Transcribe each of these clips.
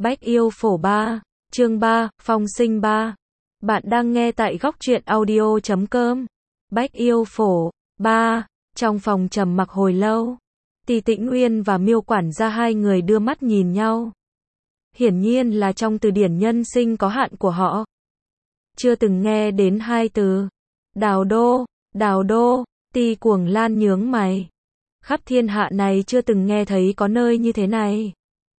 Bách Yêu Phổ 3, chương 3, Phong sinh 3. Bạn đang nghe tại góc truyện audio.com. Bách Yêu Phổ 3. Trong phòng trầm mặc hồi lâu, Tỳ Tĩnh Uyên và Miêu quản gia hai người đưa mắt nhìn nhau. Hiển nhiên là trong từ điển nhân sinh có hạn của họ, chưa từng nghe đến hai từ. Đào đô, Tỳ Cuồng Lan nhướng mày. Khắp thiên hạ này chưa từng nghe thấy có nơi như thế này.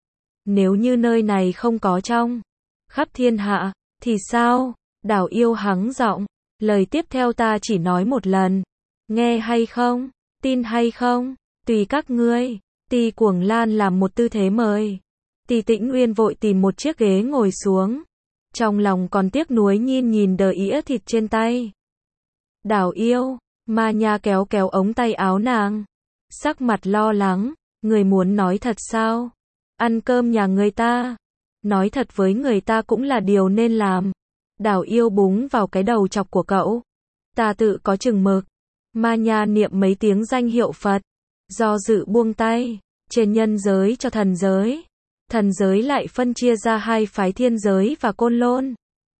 Nếu như nơi này không có trong khắp thiên hạ, thì sao? Đào Yêu hắng giọng. Lời tiếp theo ta chỉ nói một lần. Nghe hay không? Tin hay không? Tùy các ngươi. Tỳ Cuồng Lan làm một tư thế mời. Tỳ Tĩnh Uyên vội tìm một chiếc ghế ngồi xuống. Trong lòng còn tiếc nuối nhìn đờ ĩa thịt trên tay. Đào Yêu, Ma Nha kéo kéo ống tay áo nàng. Sắc mặt lo lắng. Người muốn nói thật sao? Ăn cơm nhà người ta. Nói thật với người ta cũng là điều nên làm. Đào Yêu búng vào cái đầu chọc của cậu. Ta tự có chừng mực. Ma Nha niệm mấy tiếng danh hiệu Phật. Do dự buông tay. Trên nhân giới cho thần giới. Thần giới lại phân chia ra hai phái thiên giới và côn lôn.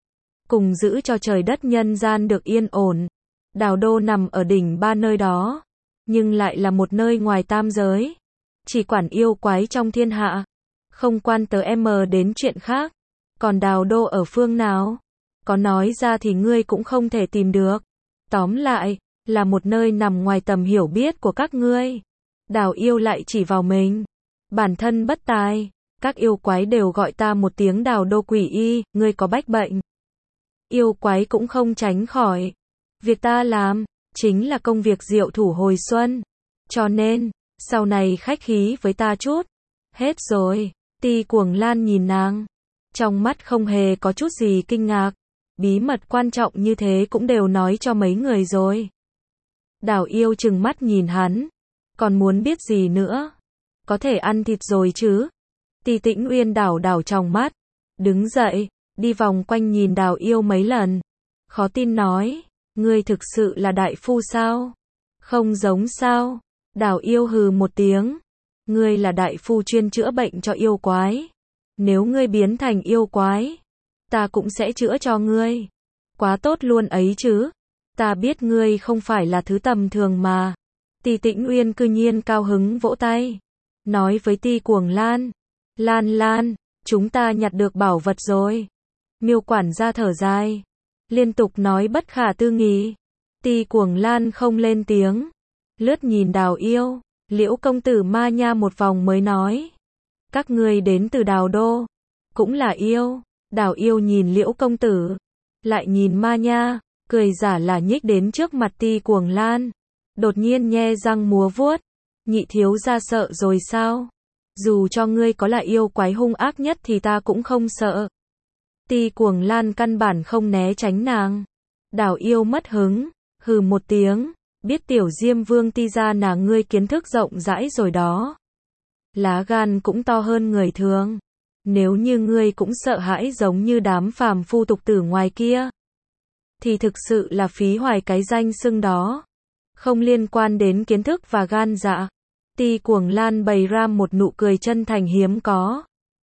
Cùng giữ cho trời đất nhân gian được yên ổn. Đào đô nằm ở đỉnh ba nơi đó. Nhưng lại là một nơi ngoài tam giới. Chỉ quản yêu quái trong thiên hạ. Không quan tới đến chuyện khác. Còn đào đô ở phương nào? Có nói ra thì ngươi cũng không thể tìm được. Tóm lại, là một nơi nằm ngoài tầm hiểu biết của các ngươi. Đào Yêu lại chỉ vào mình. Bản thân bất tài. Các yêu quái đều gọi ta một tiếng đào đô quỷ y, ngươi có bách bệnh. Yêu quái cũng không tránh khỏi. Việc ta làm, chính là công việc diệu thủ hồi xuân. Cho nên, sau này khách khí với ta chút. Hết rồi. Tỳ Cuồng Lan nhìn nàng. Trong mắt không hề có chút gì kinh ngạc. Bí mật quan trọng như thế cũng đều nói cho mấy người rồi. Đào Yêu trừng mắt nhìn hắn. Còn muốn biết gì nữa? Có thể ăn thịt rồi chứ? Tỳ Tĩnh Uyên đảo trong mắt. Đứng dậy, đi vòng quanh nhìn Đào Yêu mấy lần. Khó tin nói. Ngươi thực sự là đại phu sao? Không giống sao? Đào Yêu hừ một tiếng. Ngươi là đại phu chuyên chữa bệnh cho yêu quái. Nếu ngươi biến thành yêu quái, ta cũng sẽ chữa cho ngươi. Quá tốt luôn ấy chứ. Ta biết ngươi không phải là thứ tầm thường mà. Tỳ Tĩnh Uyên cư nhiên cao hứng vỗ tay. Nói với Tỳ Cuồng Lan. Lan, chúng ta nhặt được bảo vật rồi. Miêu quản gia thở dài. Liên tục nói bất khả tư nghị. Tỳ Cuồng Lan không lên tiếng. Lướt nhìn Đào Yêu. Liễu công tử Ma Nha một vòng mới nói. Các ngươi đến từ Đào đô. Cũng là yêu. Đào Yêu nhìn Liễu công tử. Lại nhìn Ma Nha. Cười giả là nhích đến trước mặt Tỳ Cuồng Lan. Đột nhiên nhe răng múa vuốt. Nhị thiếu gia sợ rồi sao? Dù cho ngươi có là yêu quái hung ác nhất thì ta cũng không sợ. Tỳ Cuồng Lan căn bản không né tránh nàng. Đào Yêu mất hứng. Hừ một tiếng. Biết tiểu Diêm Vương Ti gia nàng ngươi kiến thức rộng rãi rồi đó. Lá gan cũng to hơn người thường. Nếu như ngươi cũng sợ hãi giống như đám phàm phu tục tử ngoài kia, thì thực sự là phí hoài cái danh xưng đó. Không liên quan đến kiến thức và gan dạ. Tỳ Cuồng Lan bày ra một nụ cười chân thành hiếm có.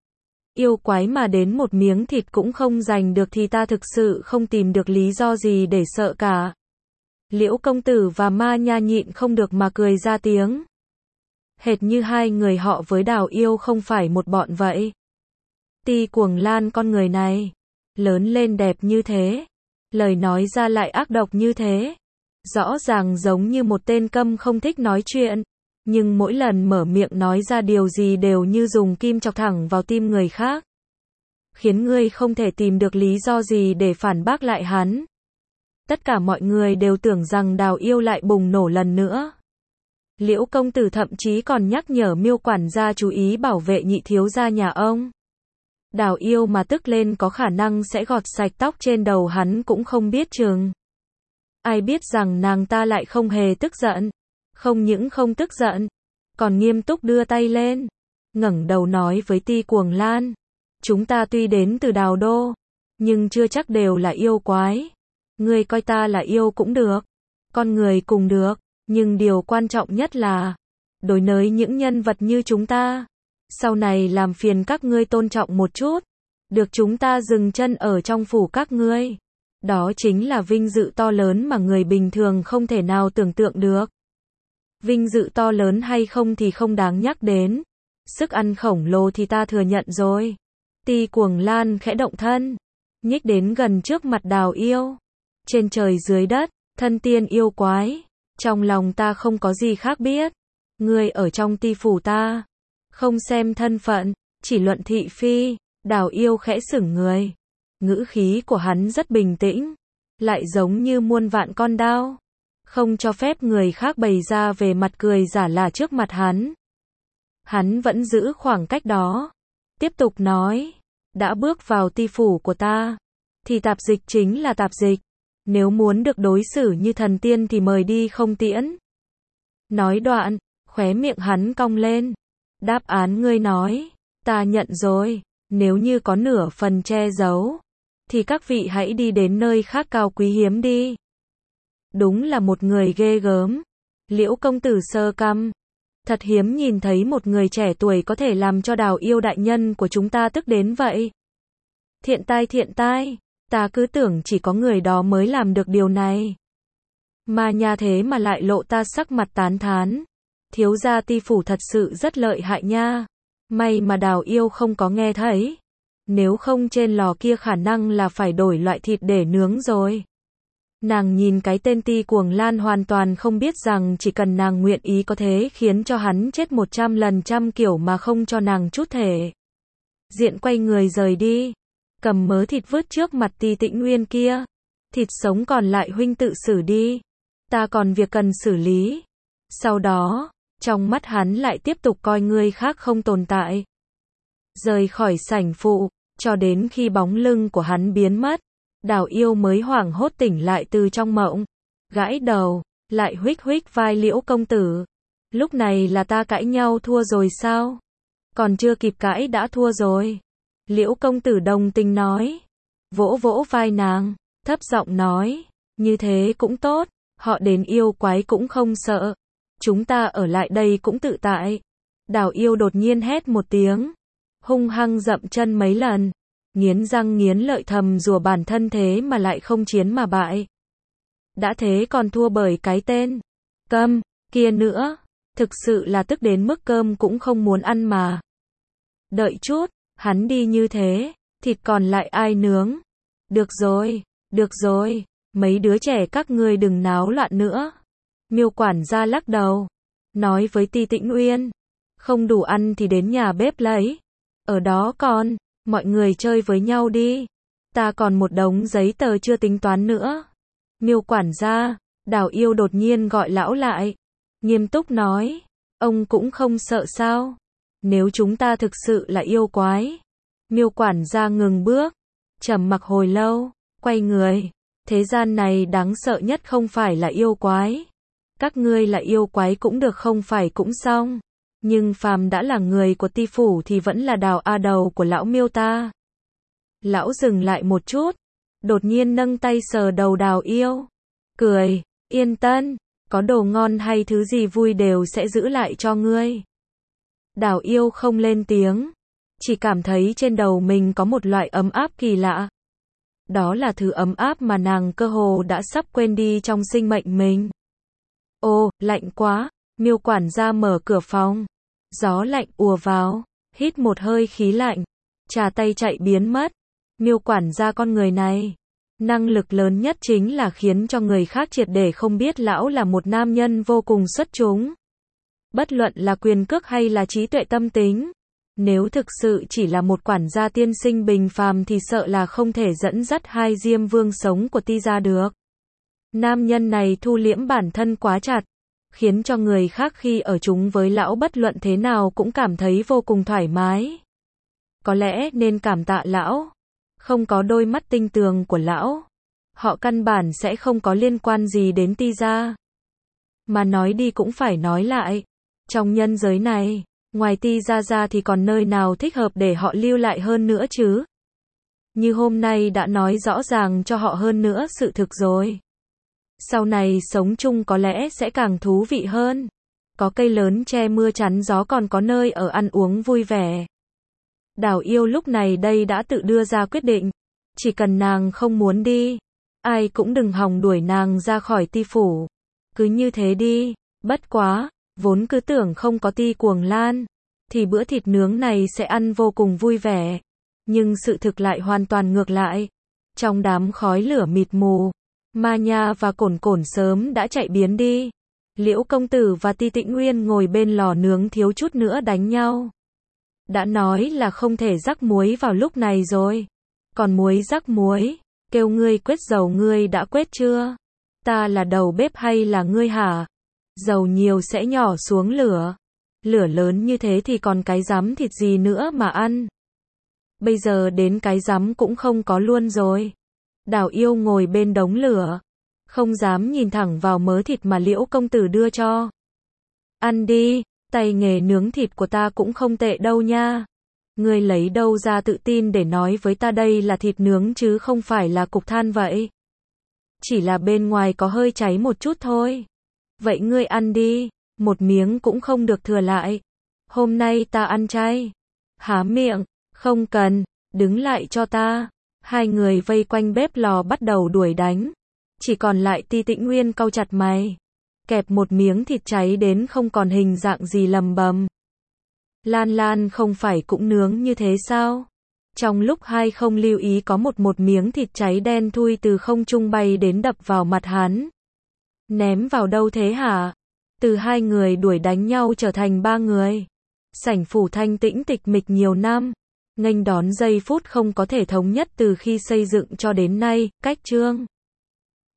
Yêu quái mà đến một miếng thịt cũng không giành được thì ta thực sự không tìm được lý do gì để sợ cả. Liễu công tử và Ma Nha nhịn không được mà cười ra tiếng. Hệt như hai người họ với Đào Yêu không phải một bọn vậy. Tỳ Cuồng Lan con người này, lớn lên đẹp như thế, lời nói ra lại ác độc như thế. Rõ ràng giống như một tên câm không thích nói chuyện, nhưng mỗi lần mở miệng nói ra điều gì đều như dùng kim chọc thẳng vào tim người khác. Khiến ngươi không thể tìm được lý do gì để phản bác lại hắn. Tất cả mọi người đều tưởng rằng Đào Yêu lại bùng nổ lần nữa. Liễu công tử thậm chí còn nhắc nhở Miêu quản gia chú ý bảo vệ nhị thiếu gia nhà ông. Đào Yêu mà tức lên có khả năng sẽ gọt sạch tóc trên đầu hắn cũng không biết chừng. Ai biết rằng nàng ta lại không hề tức giận. Không những không tức giận, còn nghiêm túc đưa tay lên. Ngẩng đầu nói với Tỳ Cuồng Lan. Chúng ta tuy đến từ Đào đô, nhưng chưa chắc đều là yêu quái. Ngươi coi ta là yêu cũng được. Con người cùng được. Nhưng điều quan trọng nhất là, đối với những nhân vật như chúng ta, Sau này làm phiền các ngươi tôn trọng một chút. Được chúng ta dừng chân ở trong phủ các ngươi. Đó chính là vinh dự to lớn mà người bình thường không thể nào tưởng tượng được. Vinh dự to lớn hay không thì không đáng nhắc đến. Sức ăn khổng lồ thì ta thừa nhận rồi. Ti Cuồng Lan khẽ động thân, nhích đến gần trước mặt Đào Yêu. Trên trời dưới đất, thân tiên yêu quái, trong lòng ta không có gì khác biết. Ngươi ở trong ti phủ ta, không xem thân phận, chỉ luận thị phi. Đào Yêu khẽ sững người. Ngữ khí của hắn rất bình tĩnh, lại giống như muôn vạn con đao, không cho phép người khác bày ra về mặt cười giả lả trước mặt hắn. Hắn vẫn giữ khoảng cách đó, tiếp tục nói, đã bước vào ti phủ của ta, thì tạp dịch chính là tạp dịch, nếu muốn được đối xử như thần tiên thì mời đi không tiễn. Nói đoạn, khóe miệng hắn cong lên, đáp án ngươi nói, ta nhận rồi, nếu như có nửa phần che giấu, thì các vị hãy đi đến nơi khác cao quý hiếm đi. Đúng là một người ghê gớm. Liễu công tử sơ căm. Thật hiếm nhìn thấy một người trẻ tuổi có thể làm cho Đào Yêu đại nhân của chúng ta tức đến vậy. Thiện tai, ta cứ tưởng chỉ có người đó mới làm được điều này. Mà nhà thế mà lại lộ ta sắc mặt tán thán. Thiếu gia ti phủ thật sự rất lợi hại nha. May mà Đào Yêu không có nghe thấy. Nếu không trên lò kia khả năng là phải đổi loại thịt để nướng rồi. Nàng nhìn cái tên Ti Cuồng Lan hoàn toàn không biết rằng chỉ cần nàng nguyện ý có thể khiến cho hắn chết 100 lần trăm kiểu mà không cho nàng chút thể diện, quay người rời đi. Cầm mớ thịt vứt trước mặt Ti Tĩnh Nguyên kia. Thịt sống còn lại huynh tự xử đi. Ta còn việc cần xử lý. Sau đó, trong mắt hắn lại tiếp tục coi người khác không tồn tại. Rời khỏi sảnh phụ, cho đến khi bóng lưng của hắn biến mất, Đào Yêu mới hoảng hốt tỉnh lại từ trong mộng. Gãi đầu, lại huých huých vai Liễu công tử. Lúc này là ta cãi nhau thua rồi sao? Còn chưa kịp cãi đã thua rồi. Liễu công tử đồng tình nói. Vỗ vỗ vai nàng, thấp giọng nói. Như thế cũng tốt, họ đến yêu quái cũng không sợ. Chúng ta ở lại đây cũng tự tại. Đào Yêu đột nhiên hét một tiếng, hung hăng dậm chân mấy lần, nghiến răng nghiến lợi thầm rủa bản thân thế mà lại không chiến mà bại. Đã thế còn thua bởi cái tên câm kia nữa, thực sự là tức đến mức cơm cũng không muốn ăn mà. Đợi chút, hắn đi như thế, thịt còn lại ai nướng? Được rồi, mấy đứa trẻ các ngươi đừng náo loạn nữa. Miêu quản gia lắc đầu, nói với Ti Tĩnh Uyên, không đủ ăn thì đến nhà bếp lấy. Ở đó còn, mọi người chơi với nhau đi. Ta còn một đống giấy tờ chưa tính toán nữa. Miêu quản gia, Đào Yêu đột nhiên gọi lão lại. Nghiêm túc nói, ông cũng không sợ sao? Nếu chúng ta thực sự là yêu quái. Miêu quản gia ngừng bước, trầm mặc hồi lâu, quay người. Thế gian này đáng sợ nhất không phải là yêu quái. Các ngươi là yêu quái cũng được không phải cũng xong. Nhưng phàm đã là người của ti phủ thì vẫn là Đào A đầu của lão Miêu ta. Lão dừng lại một chút, đột nhiên nâng tay sờ đầu Đào Yêu, cười, yên tâm, có đồ ngon hay thứ gì vui đều sẽ giữ lại cho ngươi. Đào Yêu không lên tiếng, chỉ cảm thấy trên đầu mình có một loại ấm áp kỳ lạ. Đó là thứ ấm áp mà nàng cơ hồ đã sắp quên đi trong sinh mệnh mình. Ô, lạnh quá. Miêu quản gia mở cửa phòng. Gió lạnh ùa vào, hít một hơi khí lạnh, trà tay chạy biến mất. Miêu quản gia con người này, năng lực lớn nhất chính là khiến cho người khác triệt để không biết lão là một nam nhân vô cùng xuất chúng. Bất luận là quyền cước hay là trí tuệ tâm tính, nếu thực sự chỉ là một quản gia tiên sinh bình phàm thì sợ là không thể dẫn dắt hai Diêm Vương sống của Ti gia được. Nam nhân này thu liễm bản thân quá chặt, khiến cho người khác khi ở chung với lão bất luận thế nào cũng cảm thấy vô cùng thoải mái. Có lẽ nên cảm tạ lão. Không có đôi mắt tinh tường của lão, họ căn bản sẽ không có liên quan gì đến Ti gia. Mà nói đi cũng phải nói lại, trong nhân giới này, ngoài Ti gia ra thì còn nơi nào thích hợp để họ lưu lại hơn nữa chứ? Như hôm nay đã nói rõ ràng cho họ hơn nữa sự thực rồi. Sau này sống chung có lẽ sẽ càng thú vị hơn. có cây lớn che mưa chắn gió còn có nơi ở ăn uống vui vẻ. Đào Yêu lúc này đây đã tự đưa ra quyết định, chỉ cần nàng không muốn đi, ai cũng đừng hòng đuổi nàng ra khỏi Ti phủ. Cứ như thế đi, bất quá, vốn cứ tưởng không có Ti Cuồng Lan, thì bữa thịt nướng này sẽ ăn vô cùng vui vẻ. Nhưng sự thực lại hoàn toàn ngược lại. Trong đám khói lửa mịt mù, Ma Nha và Cổn Cổn sớm đã chạy biến đi. Liễu công tử và Ti Tĩnh Nguyên ngồi bên lò nướng thiếu chút nữa đánh nhau. Đã nói là không thể rắc muối vào lúc này rồi. Còn muối rắc muối, kêu ngươi quết dầu ngươi đã quết chưa? Ta là đầu bếp hay là ngươi hả? Dầu nhiều sẽ nhỏ xuống lửa. Lửa lớn như thế thì còn cái rắm thịt gì nữa mà ăn. Bây giờ đến cái rắm cũng không có luôn rồi. Đào Yêu ngồi bên đống lửa, không dám nhìn thẳng vào mớ thịt mà Liễu công tử đưa cho. Ăn đi, tay nghề nướng thịt của ta cũng không tệ đâu nha. Ngươi lấy đâu ra tự tin để nói với ta đây là thịt nướng chứ không phải là cục than vậy? Chỉ là bên ngoài có hơi cháy một chút thôi. Vậy ngươi ăn đi, một miếng cũng không được thừa lại. Hôm nay ta ăn chay. Há miệng, không cần, đứng lại cho ta. Hai người vây quanh bếp lò bắt đầu đuổi đánh. Chỉ còn lại Ti Tĩnh Nguyên cau chặt mày, kẹp một miếng thịt cháy đến không còn hình dạng gì lầm bầm. Lan Lan không phải cũng nướng như thế sao? Trong lúc hai không lưu ý có một miếng thịt cháy đen thui từ không trung bay đến đập vào mặt hắn. Ném vào đâu thế hả? Từ hai người đuổi đánh nhau trở thành ba người. Sảnh phủ thanh tĩnh tịch mịch nhiều năm, nghênh đón giây phút không có thể thống nhất từ khi xây dựng cho đến nay, cách chương